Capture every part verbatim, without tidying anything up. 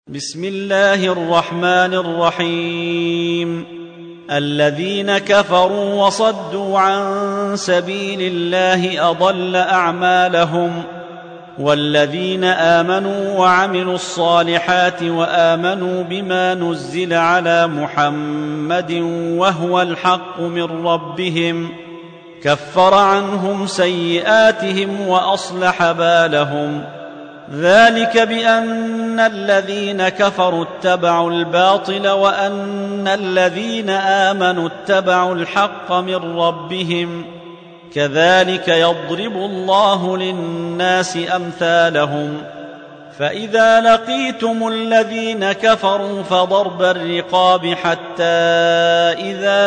بسم الله الرحمن الرحيم. الذين كفروا وصدوا عن سبيل الله أضل أعمالهم، والذين آمنوا وعملوا الصالحات وآمنوا بما نزل على محمد وهو الحق من ربهم كفر عنهم سيئاتهم وأصلح بالهم. ذلك بأن الذين كفروا اتبعوا الباطل وأن الذين آمنوا اتبعوا الحق من ربهم، كذلك يضرب الله للناس أمثالهم. فإذا لقيتم الذين كفروا فضرب الرقاب حتى إذا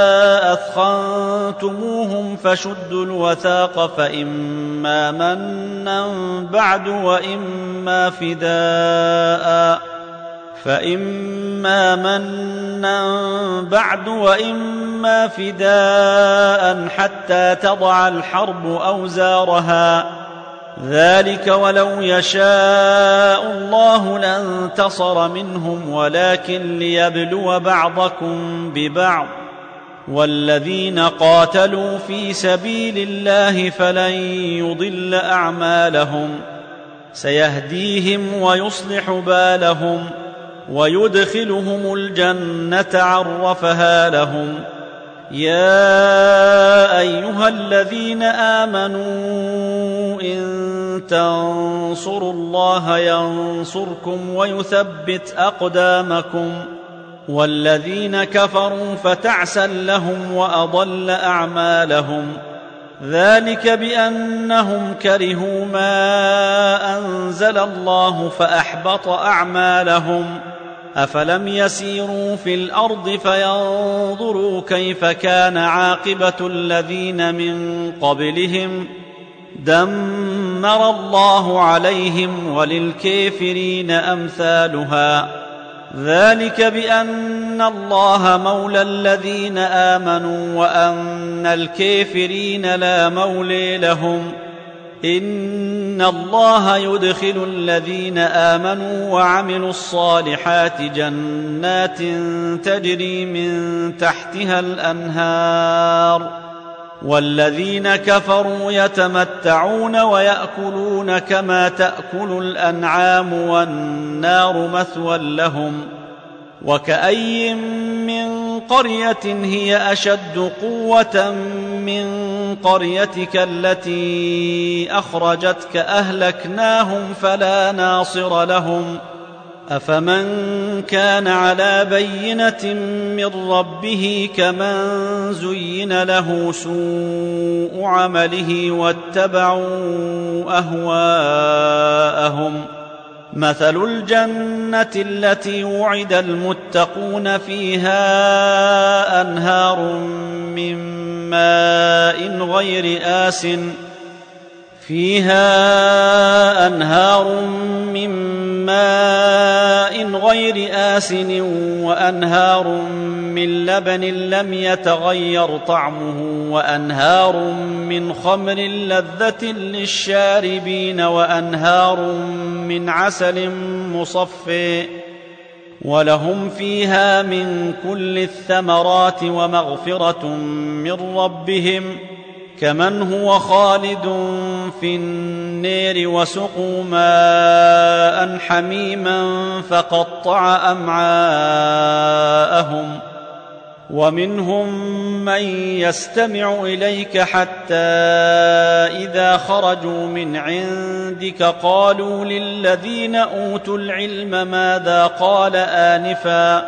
أثخنتموهم فشدوا الوثاق فإما منا بعد وإما فداء فإما منا بعد وإما فداء حتى تضع الحرب أوزارها. ذلك ولو يشاء الله لانتصر منهم ولكن ليبلو بعضكم ببعض. والذين قاتلوا في سبيل الله فلن يضل أعمالهم، سيهديهم ويصلح بالهم ويدخلهم الجنة عرفها لهم. يا أيها الذين آمنوا إن تنصروا الله ينصركم ويثبت أقدامكم. والذين كفروا فتعسا لهم وأضل أعمالهم. ذلك بأنهم كرهوا ما أنزل الله فأحبط أعمالهم. أفلم يسيروا في الأرض فينظروا كيف كان عاقبة الذين من قبلهم؟ دمر الله عليهم وللكافرين أمثالها. ذلك بأن الله مولى الذين آمنوا وأن الكافرين لا مولى لهم. إن الله يدخل الذين آمنوا وعملوا الصالحات جنات تجري من تحتها الأنهار، والذين كفروا يتمتعون ويأكلون كما تأكل الأنعام والنار مثوى لهم. وكأي من قرية هي أشد قوة من قريتك التي أخرجتك أهلكناهم فلا ناصر لهم. أفمن كان على بينة من ربه كمن زين له سوء عمله واتبعوا أهواءهم. مثل الجنة التي وعد المتقون فيها أنهار من ماء غير آسٍ فيها أنهار من ماء غير آسن وأنهار من لبن لم يتغير طعمه وأنهار من خمر لذة للشاربين وأنهار من عسل مصفى ولهم فيها من كل الثمرات ومغفرة من ربهم كمن هو خالد في النار وسقوا ماء حميما فقطع أمعاءهم. ومنهم من يستمع إليك حتى إذا خرجوا من عندك قالوا للذين أوتوا العلم ماذا قال آنفا.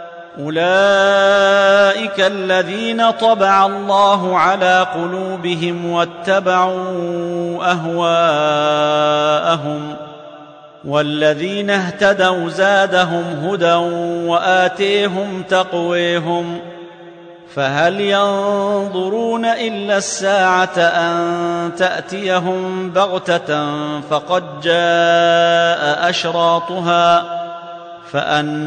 أولئك الذين طبع الله على قلوبهم واتبعوا أهواءهم. والذين اهتدوا زادهم هدى وآتيهم تقويهم. فهل ينظرون إلا الساعة أن تأتيهم بغتة فقد جاء أشراطها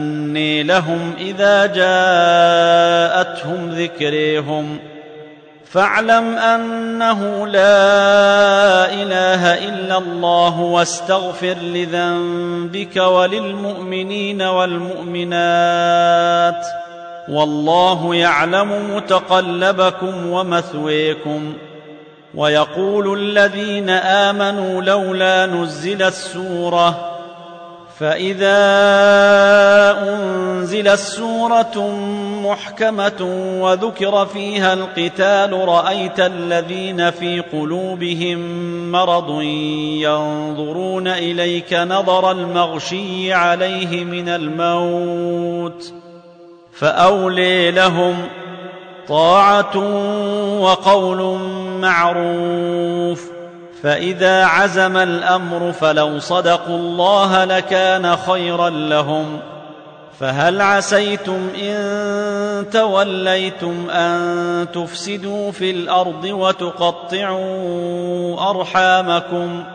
فأني لهم إذا جاءتهم ذكريهم. فاعلم أنه لا إله إلا الله واستغفر لذنبك وللمؤمنين والمؤمنات والله يعلم متقلبكم ومثويكم. ويقول الذين آمنوا لولا نزلت سورة، فإذا أنزلت سورة محكمة وذكر فيها القتال رأيت الذين في قلوبهم مرض ينظرون إليك نظر المغشي عليه من الموت، فأولي لهم طاعة وقول معروف. فإذا عزم الأمر فلو صدقوا الله لكان خيرا لهم. فهل عسيتم إن توليتم أن تفسدوا في الأرض وتقطعوا أرحامكم؟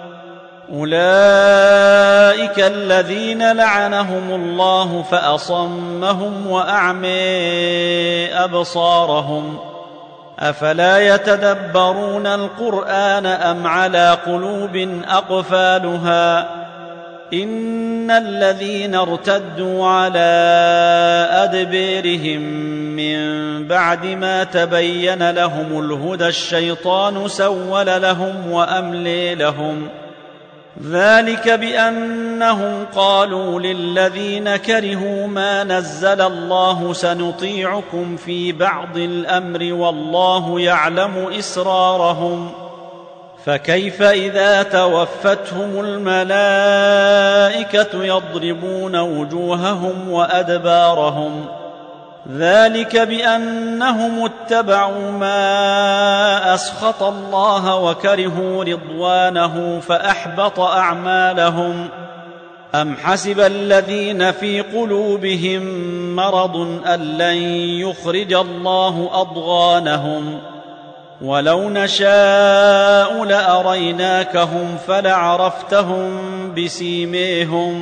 أولئك الذين لعنهم الله فأصمهم وأعمي أبصارهم. أفلا يتدبرون القرآن أم على قلوب أقفالها؟ إن الذين ارتدوا على أدبيرهم من بعد ما تبين لهم الهدى الشيطان سول لهم وأملي لهم. ذلك بأنهم قالوا للذين كرهوا ما نزل الله سنطيعكم في بعض الأمر والله يعلم إسرارهم. فكيف إذا توفتهم الملائكة يضربون وجوههم وأدبارهم؟ ذلك بأنهم اتبعوا ما أسخط الله وكرهوا رضوانه فأحبط أعمالهم. أم حسب الذين في قلوبهم مرض أن لن يخرج الله أضغانهم؟ ولو نشاء لأريناكهم فلعرفتهم بسيميهم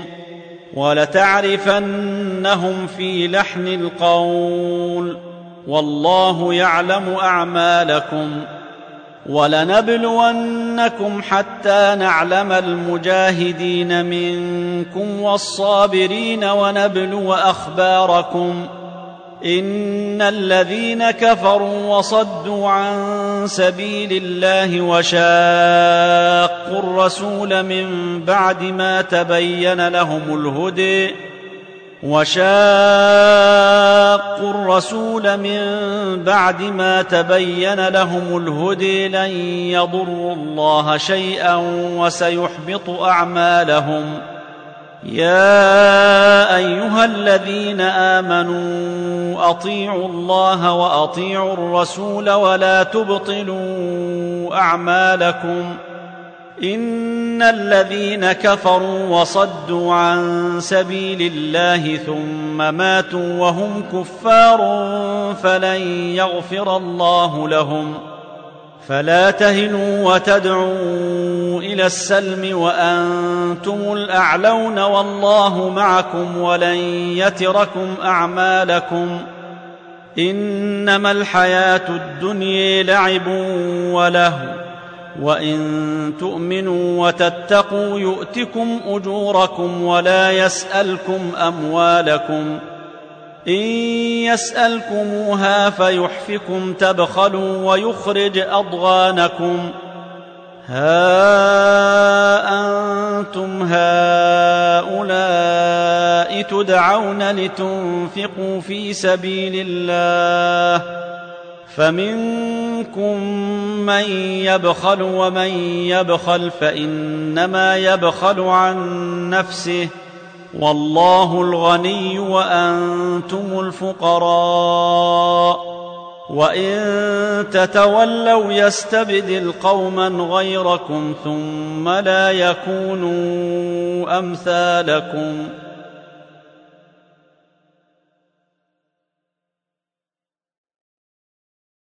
ولتعرفنهم في لحن القول والله يعلم أعمالكم. ولنبلونكم حتى نعلم المجاهدين منكم والصابرين ونبلو أخباركم. إن الذين كفروا وصدوا عن سبيل الله وشاقوا الرسول من بعد ما تبين لهم الهدى وشاقوا الرسول من بعد ما تبين لهم الهدى لن يضروا الله شيئا وسيحبط أعمالهم. يا أيها الذين آمنوا أطيعوا الله وأطيعوا الرسول ولا تبطلوا أعمالكم. إن الذين كفروا وصدوا عن سبيل الله ثم ماتوا وهم كفار فلن يغفر الله لهم. فلا تهنوا وتدعوا إلى السلم وأنتم الأعلون والله معكم ولن يتركم أعمالكم. إنما الحياة الدنيا لعب ولهو وإن تؤمنوا وتتقوا يؤتكم أجوركم ولا يسألكم أموالكم. إن يسألكموها فيحفكم تبخلوا ويخرج أضغانكم. ها أنتم هؤلاء تدعون لتنفقوا في سبيل الله فمنكم من يبخل ومن يبخل فإنما يبخل عن نفسه والله الغني وأنتم الفقراء. وإن تتولوا يستبدل قوما غيركم ثم لا يكونوا أمثالكم.